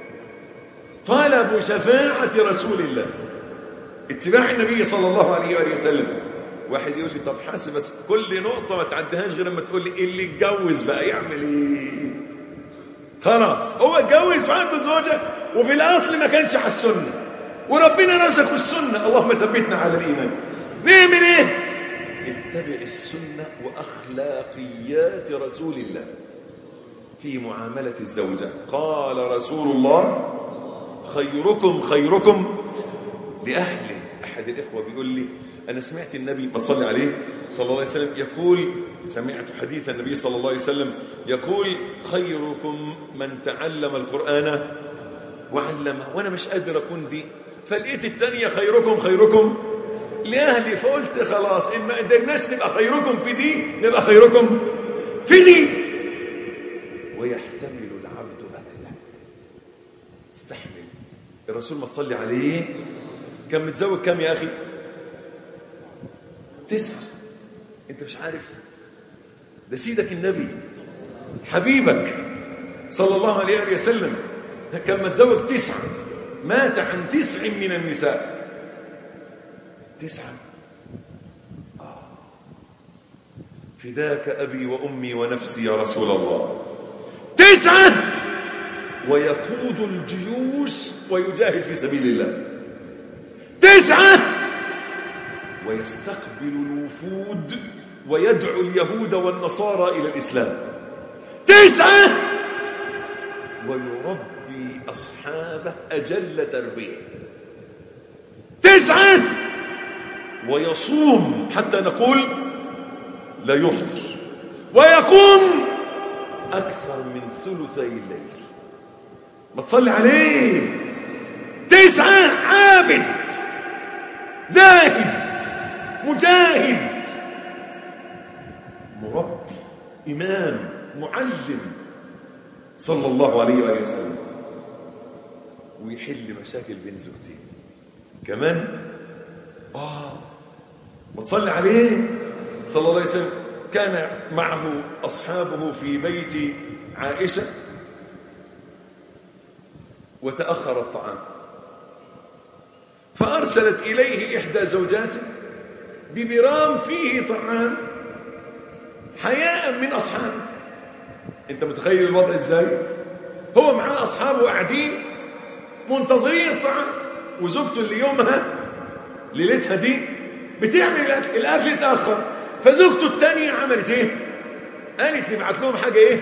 طلب شفاعة رسول الله، اتباع النبي صلى الله عليه وآله وسلم. واحد يقول لي طب حاسب بس كل نقطة ما تعديهاش غير لما تقول لي اللي اتجوز بقى يعمل ايه؟ خلاص هو اتجوز وعنده زوجة وفي الأصل ما كانش على السنة وربنا رزقه السنة، اللهم ثبتنا على الإيمان. نعمل ايه؟ اتبع السنة وأخلاقيات رسول الله في معاملة الزوجة. قال رسول الله خيركم خيركم لأهله. أحد الإخوة بيقول لي أنا سمعت النبي ما تصلي عليه صلى الله عليه وسلم يقول، سمعت حديث النبي صلى الله عليه وسلم يقول خيركم من تعلم القرآن وعلمه، وأنا مش قادر أكون دي، فلقيت الثانية خيركم خيركم لأهلي، فقلت خلاص إن ما قدرناش نبقى خيركم في دي نبقى خيركم في دي. ويحتمل العبد أهله، تستحمل. الرسول ما تصلي عليه كان متزوج كم يا أخي؟ 9. أنت مش عارف؟ ده سيدك النبي حبيبك صلى الله عليه وسلم كان متزوج 9، مات عن 9 من النساء. 9. فداك أبي وأمي ونفسي يا رسول الله. 9 ويقود الجيوش ويجاهد في سبيل الله. 9 ويستقبل الوفود ويدعو اليهود والنصارى إلى الإسلام. 9 ويربي أصحابه أجل تربية. 9 ويصوم حتى نقول لا يفطر، ويقوم أكثر من ثلثي الليل. ما تصلي عليه. 9 عابد زاهد مجاهد مربي إمام معلم صلى الله عليه وآله وسلم، ويحل مشاكل بين زوجتين كمان. ما تصلي عليه صلى الله عليه وسلم. كان معه أصحابه في بيت عائشة وتأخر الطعام، فأرسلت إليه إحدى زوجاته ببرام فيه طعام حياء من أصحابه. أنت متخيل الوضع إزاي؟ هو معاه أصحابه قاعدين منتظرين الطعام، وزوجته اللي يومها ليلتها دي بتعمل الأكل اتأخر، فزوجته التانية عملت ايه؟ قالت نبعت لهم حاجة ايه؟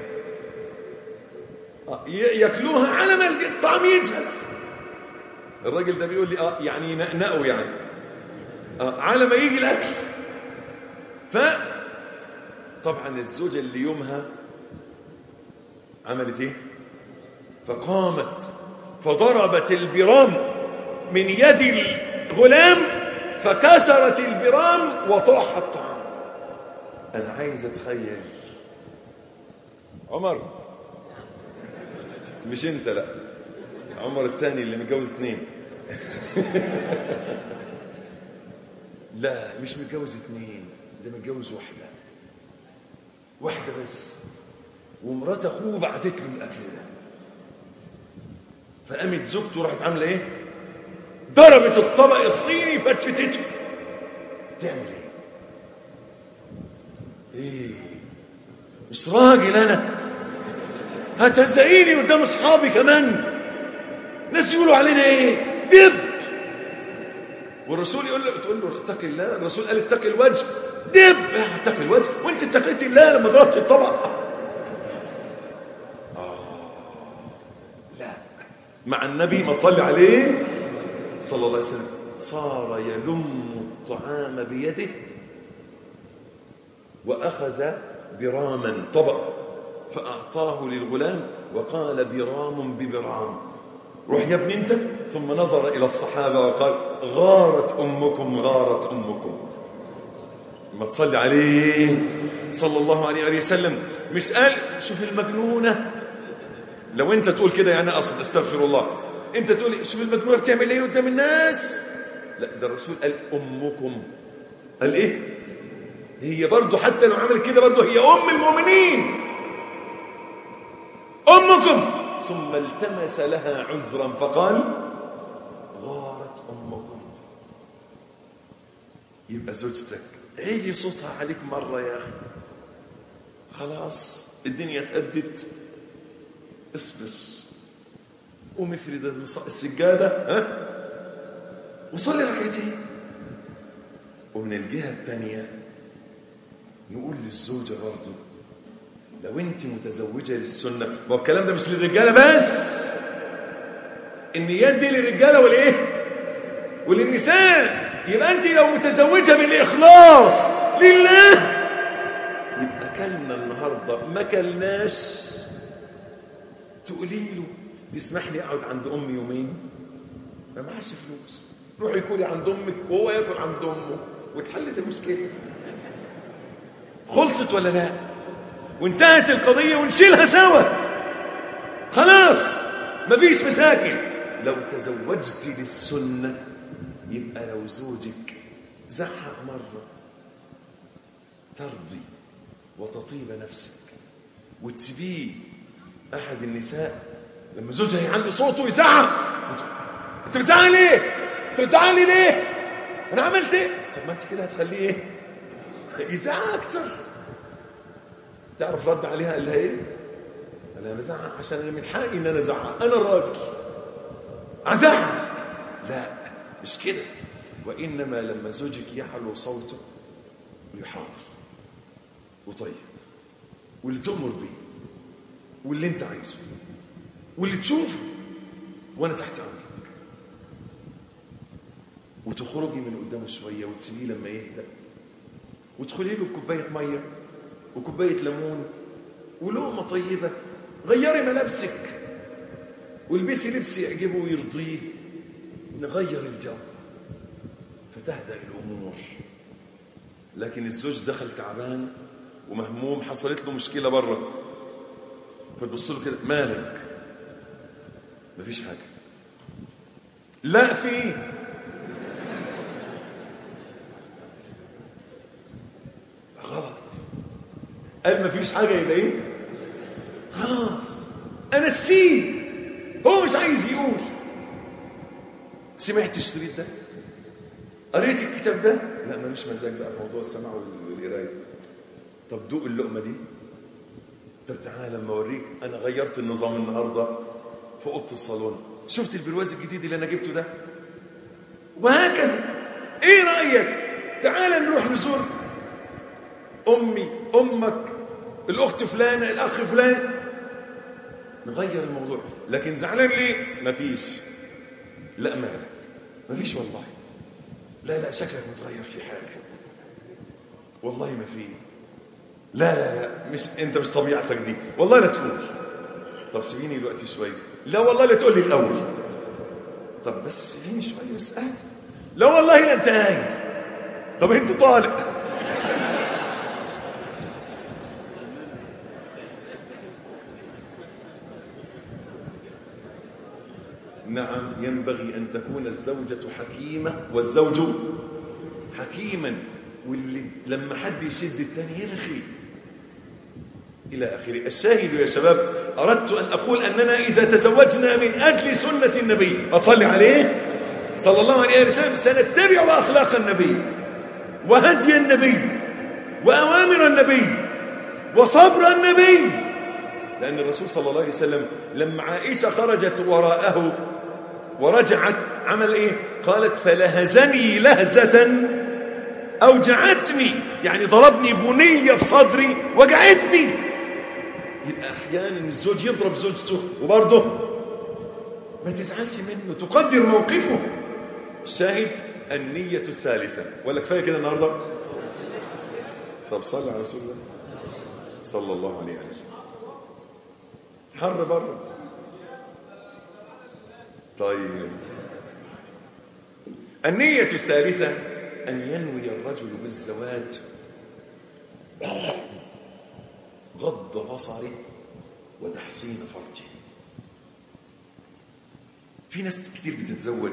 ياكلوها على ما الطعام يجهز. الراجل ده بيقول لي يعني ينقنقوا يعني على ما يجي الأكل. طبعا الزوجة اللي يومها عملت ايه؟ فقامت فضربت البرام من يد الغلام فكسرت البرام وطاح الطعام. انا عايز اتخيل عمر، مش انت، لا عمر الثاني اللي متجوز 2 لا مش متجوز 2، ده متجوز واحدة بس، ومرات اخوه بعتت له الاكل ده. فقامت زوجته راحت عامله ايه؟ ضربت الطبق الصيني فتفتته. تعمل ايه؟ مش راجل انا؟ هتزعيني قدام اصحابي كمان، ناس يقولوا علينا ايه؟ دب. والرسول تقول له اتق الله، الرسول قال اتق الوجه. دب اتق الوجه، وانت اتقيت الله لما ضربت الطبق. لا مع النبي ما تصلي عليه صلى الله عليه وسلم صار يلم الطعام بيده وأخذ براما طبق فأعطاه للغلام وقال برام ببرام، روح يا ابن انت. ثم نظر إلى الصحابة وقال غارت أمكم غارت أمكم. ما تصلي عليه صلى الله عليه وسلم. مش قال شوف المجنونة، لو انت تقول كده يعني اقصد استغفر الله، انت تقول شوف المجنونة بتعمل ايه قدام الناس، لا ده الرسول قال أمكم. قال ايه؟ هي برضو حتى لو عمل كده برضو هي أم المؤمنين، أمكم. ثم التمس لها عذرا فقال غارت أمكم. يبقى زوجتك عيلي صوتها عليك مرة يا أخي، خلاص الدنيا اتهدت، اصبر، قوم افرد السجادة وصلي ركعتين. ومن الجهة الثانية نقول للزوجة برضو لو انت متزوجة للسنة، ما الكلام ده مش للرجالة بس، النيات دي للرجالة والايه وللنساء. يبقى انت لو متزوجة بالإخلاص لله يبقى كلنا النهاردة ما كلناش، تقولي له تسمح لي اقعد عند امي يومين، ما معاش فلوس، روحي كلي عند امك وهو ياكل عند امه واتحلت المشكله. خلصت ولا لا؟ وانتهت القضيه ونشيلها سوا، خلاص مفيش مشاكل. لو تزوجتي للسنه يبقى لو زوجك زعق مره ترضي وتطيب نفسك وتسيبيه. احد النساء لما زوجها يعلي صوته ويزعق، انت بتزعق ليه؟ انت بتزعقني ليه؟ انا عملت ايه؟ طب ما انت كده هتخليه ايه؟ يزعق اكتر. تعرف رد عليها قال لها ايه؟ قال لها بزعق عشان انا من حقي ان انا ازعق، انا الراجل ازعق. لا مش كده، وانما لما زوجك يعلو صوته ويحاضر وطيب واللي تؤمر بيه واللي انت عايزه واللي تشوفه وانا تحت امرك، وتخرجي من قدامه شويه وتسيبيه لما يهدأ وتدخلي له بكوبايه ميه وكوبايه ليمون ولقمه طيبه، غيري ملابسك والبسي لبس يعجبه ويرضيه، نغير الجو فتهدأ الامور. لكن الزوج دخل تعبان ومهموم، حصلت له مشكله بره، فتبص له كده مالك؟ مفيش حاجه. لا في، غلط. قال مفيش حاجه يبقى ايه؟ خلاص انا السيد، هو مش عايز يقول. سمعت الشريط ده؟ قريت الكتاب ده؟ لا ماليش مزاج بقى في موضوع السمع والقرايه. طب دوق اللقمه دي، طب تعالى لما اوريك انا غيرت النظام النهارده في اوضه الصالون. شفت البرواز الجديد اللي انا جبته ده؟ وهكذا. ايه رايك تعالى نروح نزور امي، امك، الاخت فلانه، الاخ فلان، نغير الموضوع. لكن زعلان ليه؟ مفيش. لا مالك؟ مفيش والله. لا شكلك متغير في حاجه. والله ما في. لا مش انت، مش طبيعتك دي والله. لا تقول. طب سيبيني دلوقتي شويه. لا والله لا تقول لي الاول. طب بس سيبيني شويه بس قاعد. لا والله لا انت قايل. طب انت طالق. نعم، ينبغي أن تكون الزوجة حكيمة والزوج حكيما، واللي لما حد يشد التاني يرخي إلى آخره. الشاهد يا شباب، أردت أن أقول أننا إذا تزوجنا من أجل سنة النبي أصلي عليه صلى الله عليه وسلم سنتبع أخلاق النبي وهدي النبي وأوامر النبي وصبر النبي. لأن الرسول صلى الله عليه وسلم لما عائشة خرجت وراءه ورجعت عمل إيه؟ قالت فلهزني لهزة أوجعتني، يعني ضربني بنية في صدري وجعتني. يبقى أحيانا الزوج يضرب زوجته وبرضه ما تزعلش منه، تقدر موقفه. الشاهد النية الثالثة. ولا كفاية كده النهاردة؟ طب صلي على رسول الله صلى الله عليه وسلم. حر بره. طيب النية الثالثة أن ينوي الرجل بالزواج غض بصره وتحسين فرجه. في ناس كتير بتتزوج،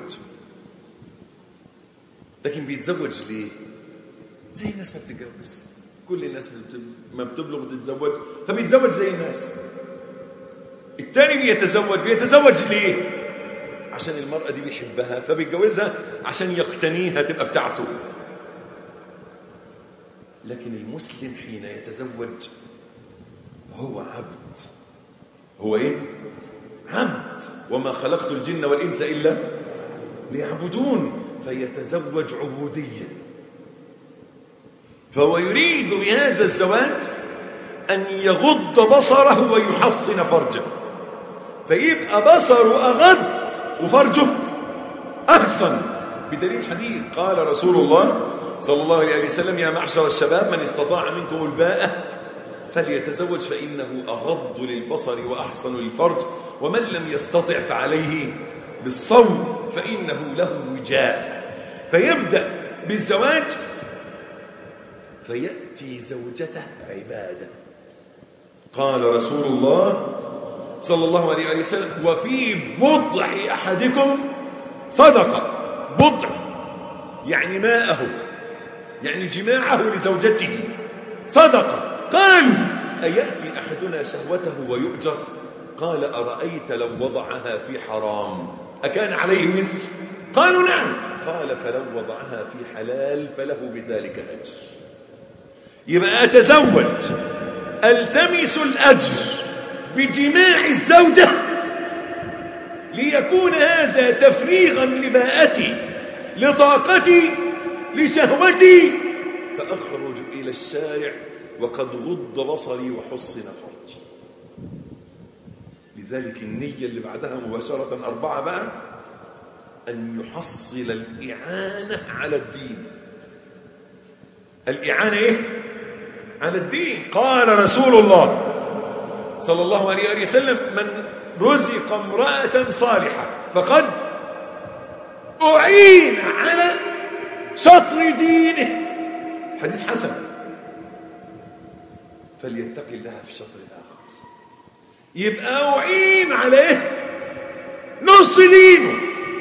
لكن بيتزوج ليه؟ زي الناس ما بتتجوز. كل الناس ما بتبلغ بتتزوج، فبيتزوج زي الناس. التاني بيتزوج ليه؟ عشان المرأة دي بيحبها فبيتجوزها عشان يقتنيها تبقى بتاعته. لكن المسلم حين يتزوج هو عبد. هو ايه؟ عبد. وما خلقت الجن والإنس إلا ليعبدون. فيتزوج عبودية. فهو يريد بهذا الزواج أن يغض بصره ويحصن فرجه، فيبقى بصره أغض وفرجه أحسن. بدليل حديث قال رسول الله صلى الله عليه وسلم يا معشر الشباب من استطاع منكم الباءة فليتزوج فإنه أغض للبصر وأحسن للفرج، ومن لم يستطع فعليه بالصوم فإنه له وجاء. فيبدأ بالزواج فيأتي زوجته عبادة. قال رسول الله صلى الله عليه وسلم وفي بضع أحدكم صدقة. بضع يعني ماءه، يعني جماعه لزوجته صدقة. قالوا أيأتي أحدنا شهوته ويؤجر؟ قال أرأيت لو وضعها في حرام أكان عليه وزر؟ قالوا نعم. قال فلو وضعها في حلال فله بذلك أجر. يبقى أتزوج ألتمس الأجر بجماع الزوجة ليكون هذا تفريغا لباءتي لطاقتي لشهوتي، فأخرج إلى الشارع وقد غض بصري وحصن فرجي. لذلك النية اللي بعدها مباشرة 4 بقى أن يحصل الإعانة على الدين. الإعانة إيه؟ على الدين. قال رسول الله صلى الله عليه وسلم من رزق امرأة صالحة فقد أعين على شطر دينه. حديث حسن. فليتق الله في الشطر الآخر. يبقى أعين عليه نص دينه،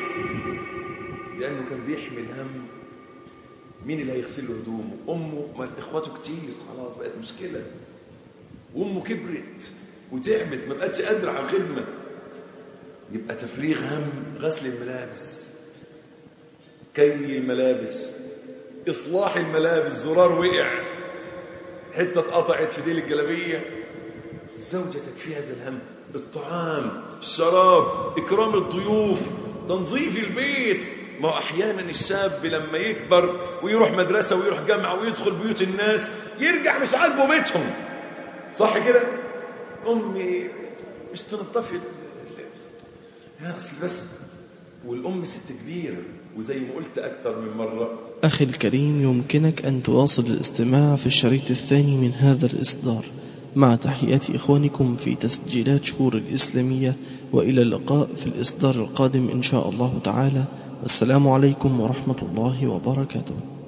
لأنه كان بيحمل هم مين اللي هيغسل له هدومه. أمه، ما إخواته كتير خلاص بقت مشكلة، وأمه كبرت وتعبت ما بقتش قادرة على الخدمة. يبقى تفريغ هم غسل الملابس، كي الملابس، إصلاح الملابس، زرار وقع، حتة اتقطعت في ديل الجلابية، زوجتك في هذا الهم، الطعام، الشراب، إكرام الضيوف، تنظيف البيت. ما أحيانا الشاب لما يكبر ويروح مدرسة ويروح جامعة ويدخل بيوت الناس يرجع مش عاجبه بيتهم، صح كده؟ أمي مش تنظفي اللبس يا أصل بس، والأم ست كبيرة، وزي ما قلت أكثر من مرة. أخي الكريم، يمكنك أن تواصل الاستماع في الشريط الثاني من هذا الإصدار مع تحيات إخوانكم في تسجيلات شهور الإسلامية، وإلى اللقاء في الإصدار القادم إن شاء الله تعالى. والسلام عليكم ورحمة الله وبركاته.